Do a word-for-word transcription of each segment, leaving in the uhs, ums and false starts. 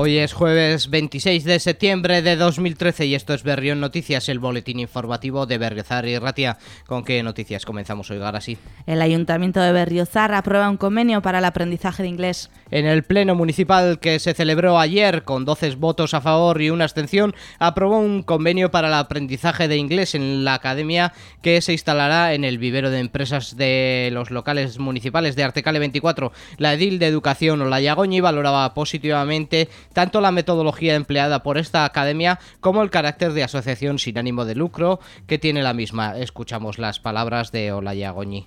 Hoy es jueves veintiséis de septiembre de dos mil trece y esto es Berrión Noticias, el boletín informativo de Berriozar y Ratia. ¿Con qué noticias comenzamos hoy, Garasi? El Ayuntamiento de Berriozar aprueba un convenio para el aprendizaje de inglés. En el pleno municipal que se celebró ayer, con doce votos a favor y una abstención, aprobó un convenio para el aprendizaje de inglés en la academia que se instalará en el vivero de empresas de los locales municipales de Artecale veinticuatro. La edil de Educación, Olaya Goñi, valoraba positivamente tanto la metodología empleada por esta academia como el carácter de asociación sin ánimo de lucro que tiene la misma. Escuchamos las palabras de Olaya Goñi.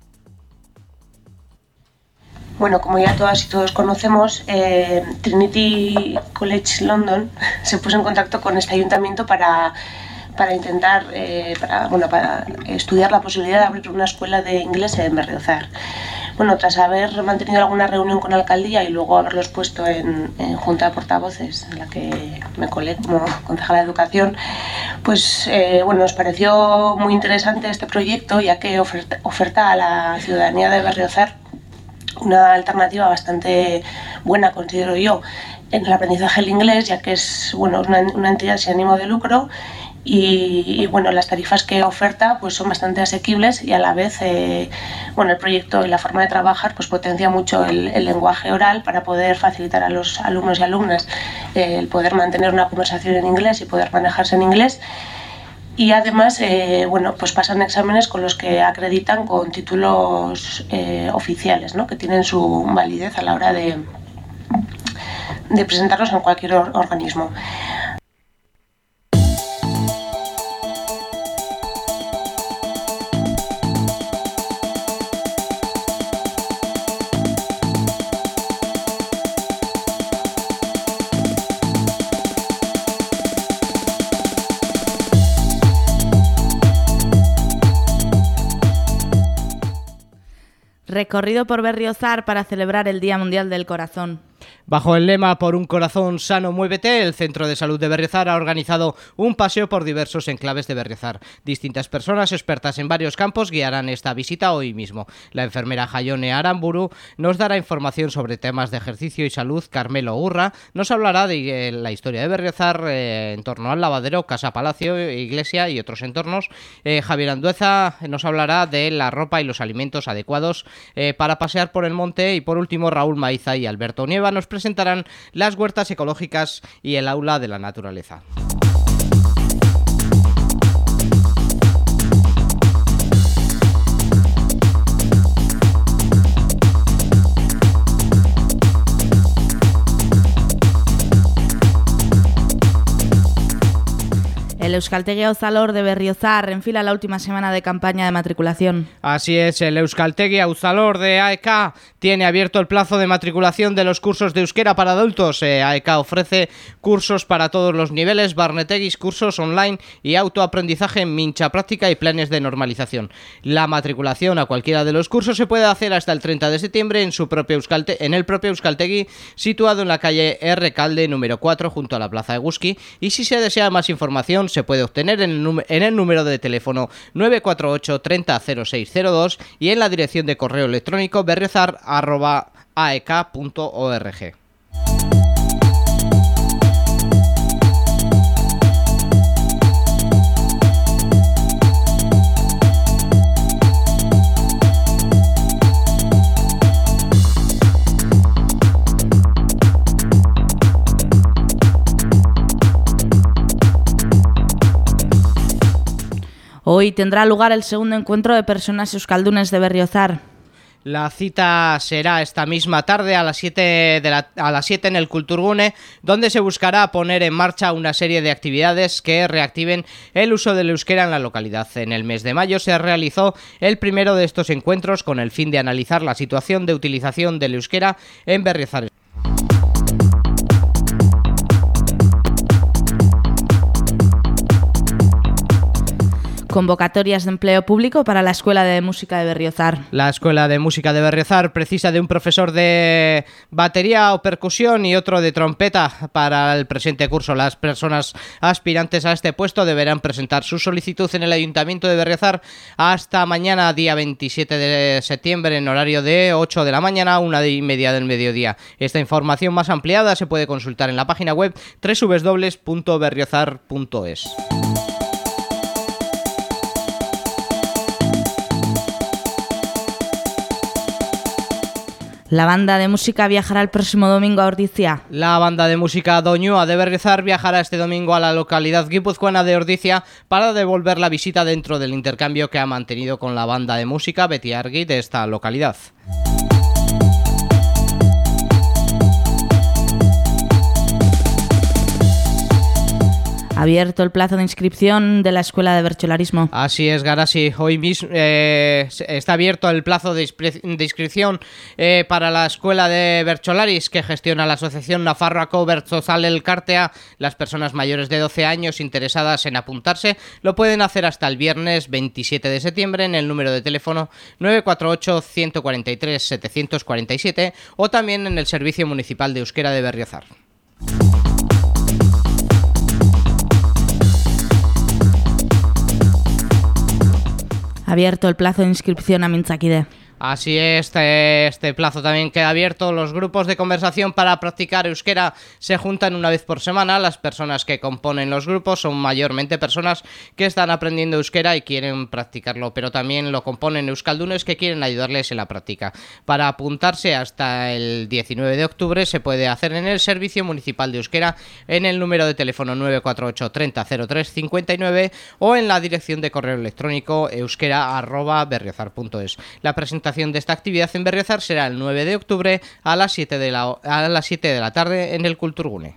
Bueno, como ya todas y todos conocemos, eh, Trinity College London se puso en contacto con este ayuntamiento para, para intentar eh, para, bueno, para estudiar la posibilidad de abrir una escuela de inglés en Berriozar. Bueno, tras haber mantenido alguna reunión con la alcaldía y luego haberlos puesto en, en junta de portavoces, en la que me colé como concejala de educación, pues eh, bueno, nos pareció muy interesante este proyecto, ya que oferta, oferta a la ciudadanía de Berriozar una alternativa bastante buena, considero yo, en el aprendizaje del inglés, ya que es bueno, una, una entidad sin ánimo de lucro. Y, y bueno, las tarifas que oferta pues son bastante asequibles y a la vez eh, bueno, el proyecto y la forma de trabajar pues potencia mucho el, el lenguaje oral para poder facilitar a los alumnos y alumnas eh, el poder mantener una conversación en inglés y poder manejarse en inglés. Y además eh, bueno, pues pasan exámenes con los que acreditan con títulos eh, oficiales, ¿no? Que tienen su validez a la hora de, de presentarlos en cualquier or- organismo. Recorrido por Berriozar para celebrar el Día Mundial del Corazón. Bajo el lema Por un corazón sano, muévete, el Centro de Salud de Berriozar ha organizado un paseo por diversos enclaves de Berriozar. Distintas personas expertas en varios campos guiarán esta visita hoy mismo. La enfermera Jaione Aramburu nos dará información sobre temas de ejercicio y salud. Carmelo Urra nos hablará de eh, la historia de Berriozar eh, en torno al lavadero, casa palacio, iglesia y otros entornos. Eh, Javier Andueza nos hablará de la ropa y los alimentos adecuados eh, para pasear por el monte. Y por último, Raúl Maiza y Alberto Nieva nos presentarán las huertas ecológicas y el aula de la naturaleza. El Euskaltegi Auzalor de Berriozar enfila la última semana de campaña de matriculación. Así es, el Euskaltegi Auzalor de A E K tiene abierto el plazo de matriculación de los cursos de euskera para adultos. Eh, A E K ofrece cursos para todos los niveles, barnetegis, cursos online y autoaprendizaje en mincha práctica y planes de normalización. La matriculación a cualquiera de los cursos se puede hacer hasta el treinta de septiembre en, su propio Euskalte- en el propio Euskaltegi, situado en la calle R. Calde número cuatro junto a la plaza de Eguzki, y si se desea más información se puede obtener en el, num- en el número de teléfono nueve cuatro ocho treinta cero seis cero dos y en la dirección de correo electrónico berriozar arroba a e k punto org. Hoy tendrá lugar el segundo encuentro de personas euskaldunes de Berriozar. La cita será esta misma tarde a las siete de la, a las siete en el Kulturgune, donde se buscará poner en marcha una serie de actividades que reactiven el uso del euskera en la localidad. En el mes de mayo se realizó el primero de estos encuentros con el fin de analizar la situación de utilización del euskera en Berriozar. Convocatorias de empleo público para la Escuela de Música de Berriozar. La Escuela de Música de Berriozar precisa de un profesor de batería o percusión y otro de trompeta para el presente curso. Las personas aspirantes a este puesto deberán presentar su solicitud en el Ayuntamiento de Berriozar hasta mañana, día veintisiete de septiembre, en horario de ocho de la mañana a una y media del mediodía. Esta información más ampliada se puede consultar en la página web doble u doble u doble u punto berriozar punto es. La banda de música viajará el próximo domingo a Ordizia. La banda de música Doñua de Berriozar viajará este domingo a la localidad guipuzcoana de Ordizia para devolver la visita dentro del intercambio que ha mantenido con la banda de música Betiargi de esta localidad. Abierto el plazo de inscripción de la Escuela de Bercholarismo. Así es, Garasi. Hoy mismo eh, está abierto el plazo de, de inscripción eh, para la Escuela de Bercholaris que gestiona la Asociación Nafarroako Bertzozale Elkartea. Las personas mayores de doce años interesadas en apuntarse lo pueden hacer hasta el viernes veintisiete de septiembre en el número de teléfono nueve cuatro ocho, uno cuatro tres, siete cuatro siete o también en el Servicio Municipal de Euskera de Berriozar. Abierto el plazo de inscripción a Mintzakide. Así es, este, este plazo también queda abierto. Los grupos de conversación para practicar euskera se juntan una vez por semana. Las personas que componen los grupos son mayormente personas que están aprendiendo euskera y quieren practicarlo, pero también lo componen euskaldunes que quieren ayudarles en la práctica. Para apuntarse hasta el diecinueve de octubre se puede hacer en el Servicio Municipal de Euskera en el número de teléfono nueve cuatro ocho, treinta, cero tres, cincuenta y nueve o en la dirección de correo electrónico euskera arroba berriozar punto es. La presentación de esta actividad en Berriozar será el nueve de octubre a las siete de la, a las siete de la tarde en el Kulturgune.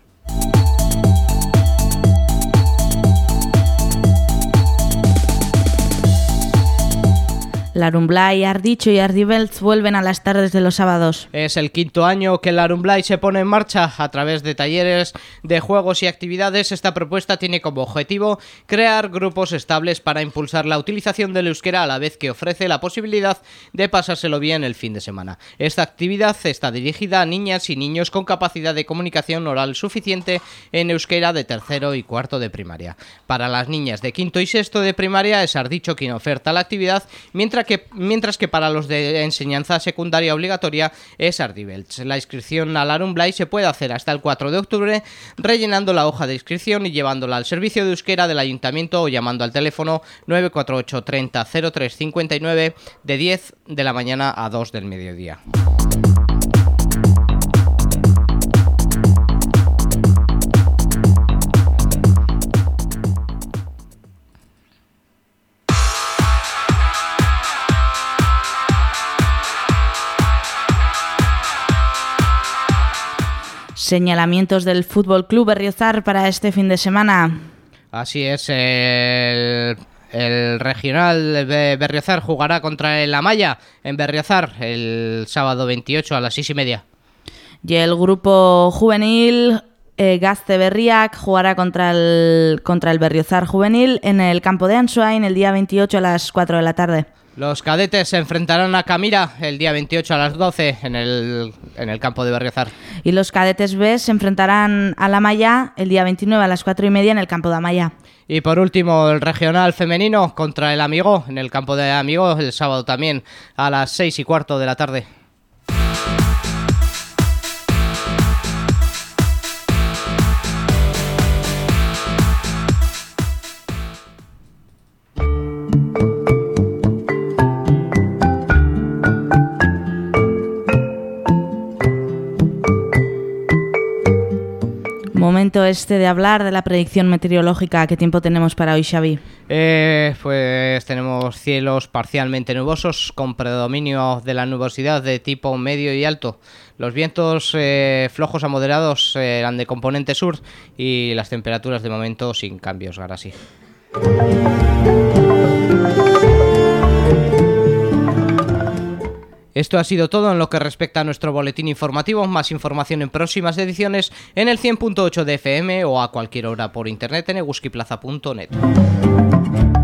Larunblai, Ardicho y Ardibeltz vuelven a las tardes de los sábados. Es el quinto año que Larunblai se pone en marcha a través de talleres, de juegos y actividades. Esta propuesta tiene como objetivo crear grupos estables para impulsar la utilización del euskera a la vez que ofrece la posibilidad de pasárselo bien el fin de semana. Esta actividad está dirigida a niñas y niños con capacidad de comunicación oral suficiente en euskera de tercero y cuarto de primaria. Para las niñas de quinto y sexto de primaria es Ardicho quien oferta la actividad, mientras Que, mientras que para los de enseñanza secundaria obligatoria es Ardibeltz. La inscripción al Larunblai se puede hacer hasta el cuatro de octubre rellenando la hoja de inscripción y llevándola al servicio de euskera del ayuntamiento o llamando al teléfono nueve cuatro ocho, treinta, cero tres, cincuenta y nueve de diez de la mañana a dos del mediodía. Señalamientos del Fútbol Club Berriozar para este fin de semana. Así es, el, el regional de Berriozar jugará contra el Amaya en Berriozar el sábado veintiocho a las seis y media. Y el grupo juvenil eh, Gazte Berriak jugará contra el, contra el Berriozar juvenil en el campo de Ansoain el día veintiocho a las cuatro de la tarde. Los cadetes se enfrentarán a Camira el día veintiocho a las doce en el, en el campo de Berriozar. Y los cadetes B se enfrentarán a la Amaya el día veintinueve a las cuatro y media en el campo de Amaya. Y por último, el regional femenino contra el Amigo en el campo de Amigo el sábado también a las seis y cuarto de la tarde. Momento este de hablar de la predicción meteorológica. ¿Qué tiempo tenemos para hoy, Xavi? Eh, pues tenemos cielos parcialmente nubosos con predominio de la nubosidad de tipo medio y alto. Los vientos eh, flojos a moderados serán eh, de componente sur y las temperaturas de momento sin cambios, ahora sí. Esto ha sido todo en lo que respecta a nuestro boletín informativo. Más información en próximas ediciones en el cien punto ocho de F M o a cualquier hora por internet en eguskiplaza punto net.